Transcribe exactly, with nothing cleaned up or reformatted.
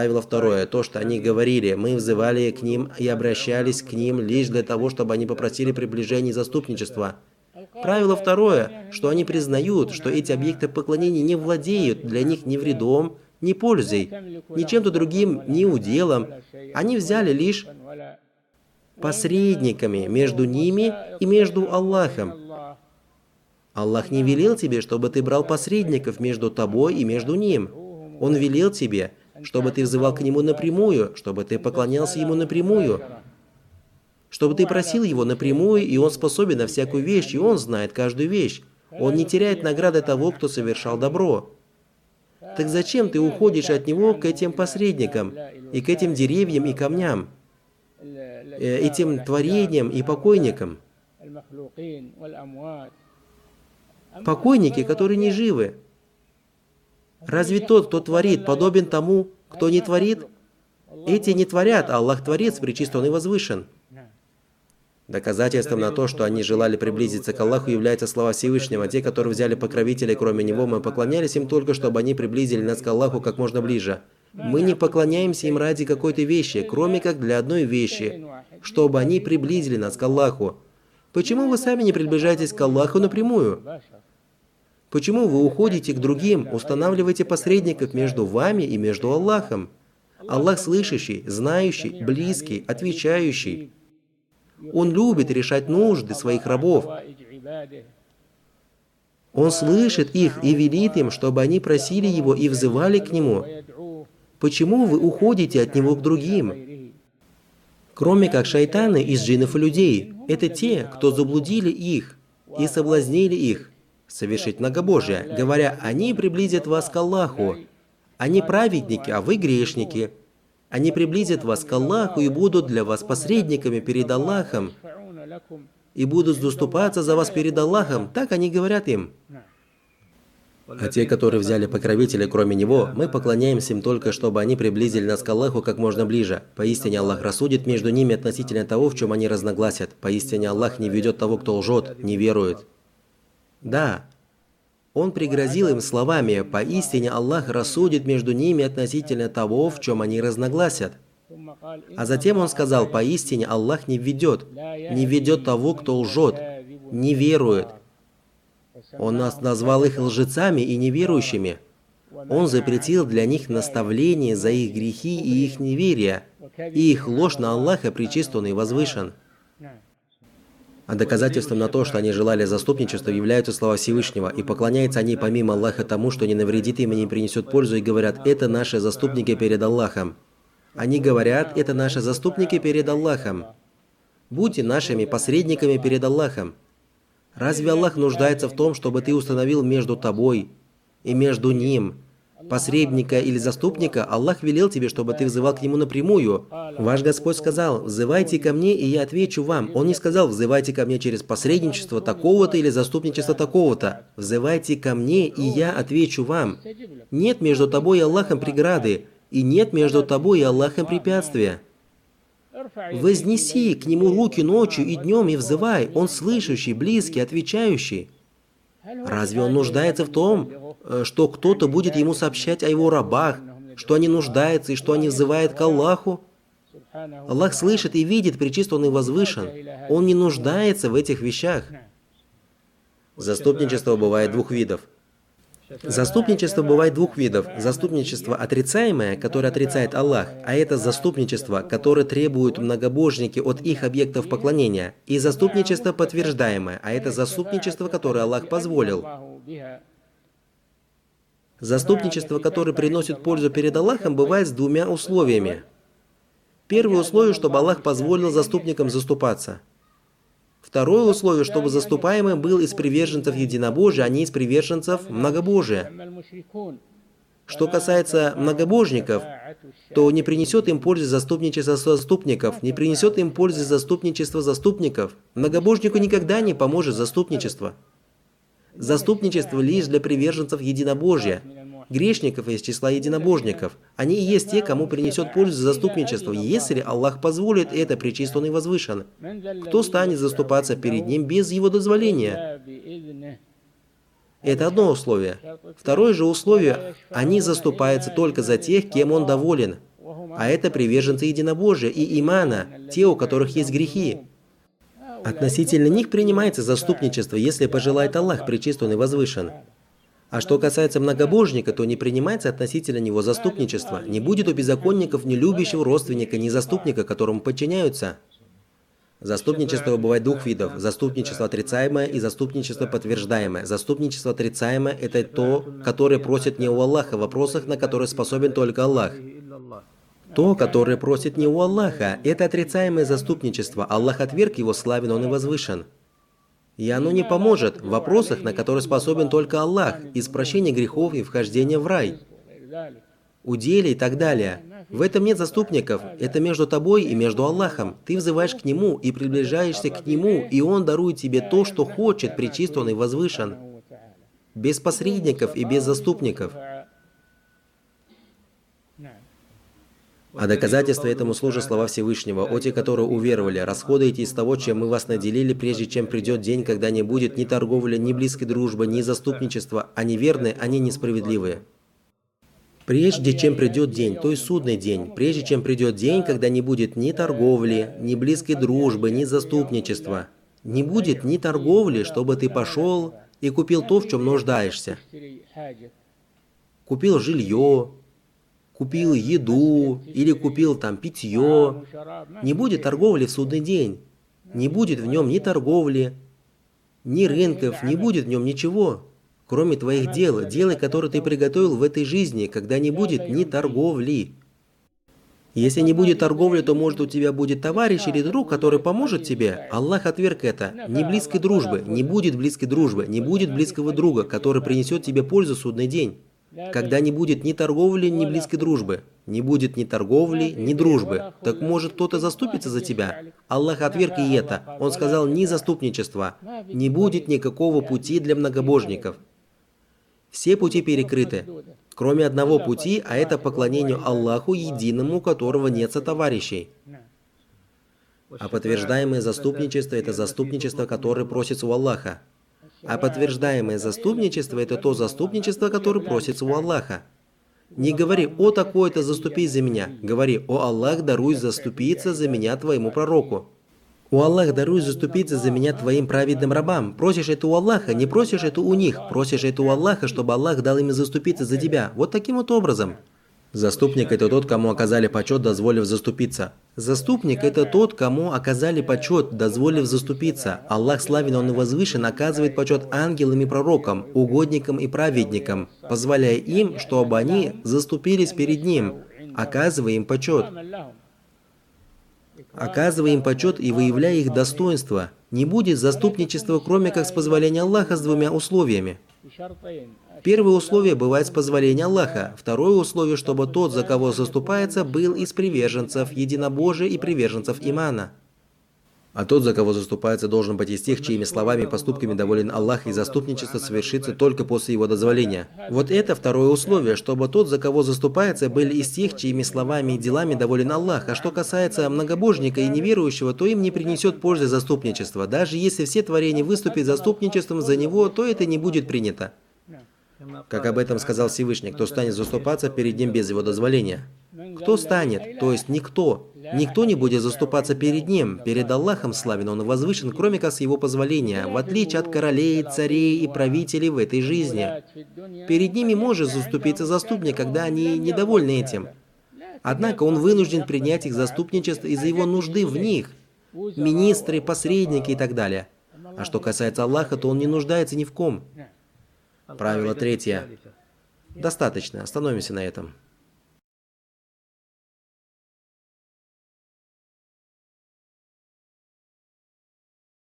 Правило второе, то, что они говорили, мы взывали к ним и обращались к ним лишь для того, чтобы они попросили приближения и заступничества. Правило второе, что они признают, что эти объекты поклонения не владеют для них ни вредом, ни пользой, ни чем-то другим, ни уделом. Они взяли лишь посредниками между ними и между Аллахом. Аллах не велел тебе, чтобы ты брал посредников между тобой и между Ним. Он велел тебе, чтобы ты взывал к Нему напрямую, чтобы ты поклонялся Ему напрямую, чтобы ты просил Его напрямую, и Он способен на всякую вещь, и Он знает каждую вещь. Он не теряет награды того, кто совершал добро. Так зачем ты уходишь от Него к этим посредникам, и к этим деревьям и камням, этим творениям и покойникам? Покойники, которые не живы. Разве тот, кто творит, подобен тому, кто не творит? Эти не творят, а Аллах Творец, пречист Он и возвышен. Доказательством на то, что они желали приблизиться к Аллаху, являются слова Всевышнего. Те, которые взяли покровителей, кроме Него, мы поклонялись им только, чтобы они приблизили нас к Аллаху как можно ближе. Мы не поклоняемся им ради какой-то вещи, кроме как для одной вещи, чтобы они приблизили нас к Аллаху. Почему вы сами не приближаетесь к Аллаху напрямую? Почему вы уходите к другим, устанавливаете посредников между вами и между Аллахом? Аллах слышащий, знающий, близкий, отвечающий. Он любит решать нужды своих рабов. Он слышит их и велит им, чтобы они просили Его и взывали к Нему. Почему вы уходите от Него к другим? Кроме как шайтаны из джиннов и людей. Это те, кто заблудили их и соблазнили их совершить многобожие, говоря, они приблизят вас к Аллаху. Они праведники, а вы грешники. Они приблизят вас к Аллаху и будут для вас посредниками перед Аллахом, и будут заступаться за вас перед Аллахом. Так они говорят им. А те, которые взяли покровителя, кроме Него, мы поклоняемся им только, чтобы они приблизили нас к Аллаху как можно ближе. Поистине Аллах рассудит между ними относительно того, в чем они разногласят. Поистине Аллах не ведет того, кто лжет, не верует. Да, Он пригрозил им словами, поистине Аллах рассудит между ними относительно того, в чем они разногласят. А затем Он сказал, поистине Аллах не ведет, не ведет того, кто лжет, не верует. Он нас назвал их лжецами и неверующими. Он запретил для них наставление за их грехи и их неверие, и их ложь на Аллаха пречист Он и возвышен. А доказательством на то, что они желали заступничества, являются слова Всевышнего, и поклоняются они помимо Аллаха тому, что не навредит им и не принесет пользу, и говорят, это наши заступники перед Аллахом. Они говорят, это наши заступники перед Аллахом. Будьте нашими посредниками перед Аллахом. Разве Аллах нуждается в том, чтобы ты установил между тобой и между Ним посредника или заступника? Аллах велел тебе, чтобы ты взывал к Нему напрямую. Ваш Господь сказал, «Взывайте ко мне, и я отвечу вам». Он не сказал, «Взывайте ко мне через посредничество такого-то или заступничество такого-то». «Взывайте ко мне, и я отвечу вам». Нет между тобой и Аллахом преграды, и нет между тобой и Аллахом препятствия. Вознеси к Нему руки ночью и днем и взывай. Он слышащий, близкий, отвечающий. Разве Он нуждается в том, что кто-то будет Ему сообщать о Его рабах, что они нуждаются и что они взывают к Аллаху? Аллах слышит и видит, пречист Он и возвышен. Он не нуждается в этих вещах. Заступничество бывает двух видов. Заступничество бывает двух видов. Заступничество отрицаемое, которое отрицает Аллах, а это заступничество, которое требуют многобожники от их объектов поклонения, и заступничество подтверждаемое, а это заступничество, которое Аллах позволил. Заступничество, которое приносит пользу перед Аллахом, бывает с двумя условиями. Первое условие, чтобы Аллах позволил заступникам заступаться. Второе условие, чтобы заступаемый был из приверженцев единобожия, а не из приверженцев многобожия. Что касается многобожников, то не принесет им пользы заступничество заступников, не принесет им пользы заступничество заступников. Многобожнику никогда не поможет заступничество. Заступничество лишь для приверженцев единобожия, грешников из числа единобожников. Они и есть те, кому принесет пользу заступничество, если Аллах позволит это, пречист Он и возвышен. Кто станет заступаться перед Ним без Его дозволения? Это одно условие. Второе же условие – они заступаются только за тех, кем Он доволен. А это приверженцы единобожия и имана, те, у которых есть грехи. Относительно них принимается заступничество, если пожелает Аллах, пречист Он и возвышен. А что касается многобожника, то не принимается относительно него заступничество. Не будет у беззаконников ни любящего родственника, ни заступника, которому подчиняются. Заступничество бывает двух видов. Заступничество отрицаемое и заступничество подтверждаемое. Заступничество отрицаемое – это то, которое просит не у Аллаха в вопросах, на которые способен только Аллах. То, которое просит не у Аллаха, это отрицаемое заступничество. Аллах отверг его, славен Он и возвышен. И оно не поможет в вопросах, на которые способен только Аллах, из прощения грехов и вхождения в рай, уделе и так далее. В этом нет заступников, это между тобой и между Аллахом. Ты взываешь к Нему и приближаешься к Нему, и Он дарует тебе то, что хочет, пречист Он и возвышен. Без посредников и без заступников. А доказательство этому служат слова Всевышнего: «О те, которые уверовали, расходуйте из того, чем мы вас наделили, прежде чем придет день, когда не будет ни торговли, ни близкой дружбы, ни заступничества, а неверные, они несправедливые». Прежде чем придет день, то есть судный день, прежде чем придет день, когда не будет ни торговли, ни близкой дружбы, ни заступничества. Не будет ни торговли, чтобы ты пошел и купил то, в чем нуждаешься. Купил жилье, купил еду или купил там питье. Не будет торговли в судный день. Не будет в нем ни торговли, ни рынков, не будет в нем ничего, кроме твоих дел, дела, которые ты приготовил в этой жизни, когда не будет ни торговли. Если не будет торговли, то, может, у тебя будет товарищ или друг, который поможет тебе. Аллах отверг это. Ни близкой дружбы, не будет близкой дружбы, не будет близкого друга, который принесет тебе пользу в судный день. Когда не будет ни торговли, ни близкой дружбы. Не будет ни торговли, ни дружбы. Так может кто-то заступится за тебя? Аллах отверг и это. Он сказал: ни заступничества. Не будет никакого пути для многобожников. Все пути перекрыты, кроме одного пути, а это поклонению Аллаху единому, у которого нет сотоварищей. А подтверждаемое заступничество – это заступничество, которое просится у Аллаха. А подтверждаемое заступничество – это то заступничество, которое просится у Аллаха. Не говори: «О, такое-то, заступись за меня». Говори: «О Аллах, даруй заступиться за меня твоему пророку». «О Аллах, даруй заступиться за меня твоим праведным рабам». Просишь это у Аллаха, не просишь это у них. Просишь это у Аллаха, чтобы Аллах дал им заступиться за тебя. Вот таким вот образом. Заступник – это тот, кому оказали почет, дозволив заступиться. Заступник – это тот, кому оказали почет, дозволив заступиться. Аллах славен, Он и возвышен, оказывает почет ангелам и пророкам, угодникам и праведникам, позволяя им, чтобы они заступились перед Ним, оказывая им почет. Оказывая им почет и выявляя их достоинство. Не будет заступничества, кроме как с позволения Аллаха, с двумя условиями. Первое условие бывает с позволения Аллаха. Второе условие, чтобы тот, за кого заступается, был из приверженцев единобожия и приверженцев имана. А тот, за кого заступается, должен быть из тех, чьими словами и поступками доволен Аллах, и заступничество совершится только после его дозволения. Вот это второе условие, чтобы тот, за кого заступается, были из тех, чьими словами и делами доволен Аллах. А что касается многобожника и неверующего, то им не принесет пользы заступничество. Даже если все творения выступят заступничеством за него, то это не будет принято. Как об этом сказал Всевышний: кто станет заступаться перед Ним без Его дозволения? Кто станет? То есть никто. Никто не будет заступаться перед Ним. Перед Аллахом славен Он и возвышен, кроме как с Его позволения, в отличие от королей, царей и правителей в этой жизни. Перед ними может заступиться заступник, когда они недовольны этим. Однако он вынужден принять их заступничество из-за его нужды в них. Министры, посредники и так далее. А что касается Аллаха, то Он не нуждается ни в ком. Правило третье. Достаточно, остановимся на этом.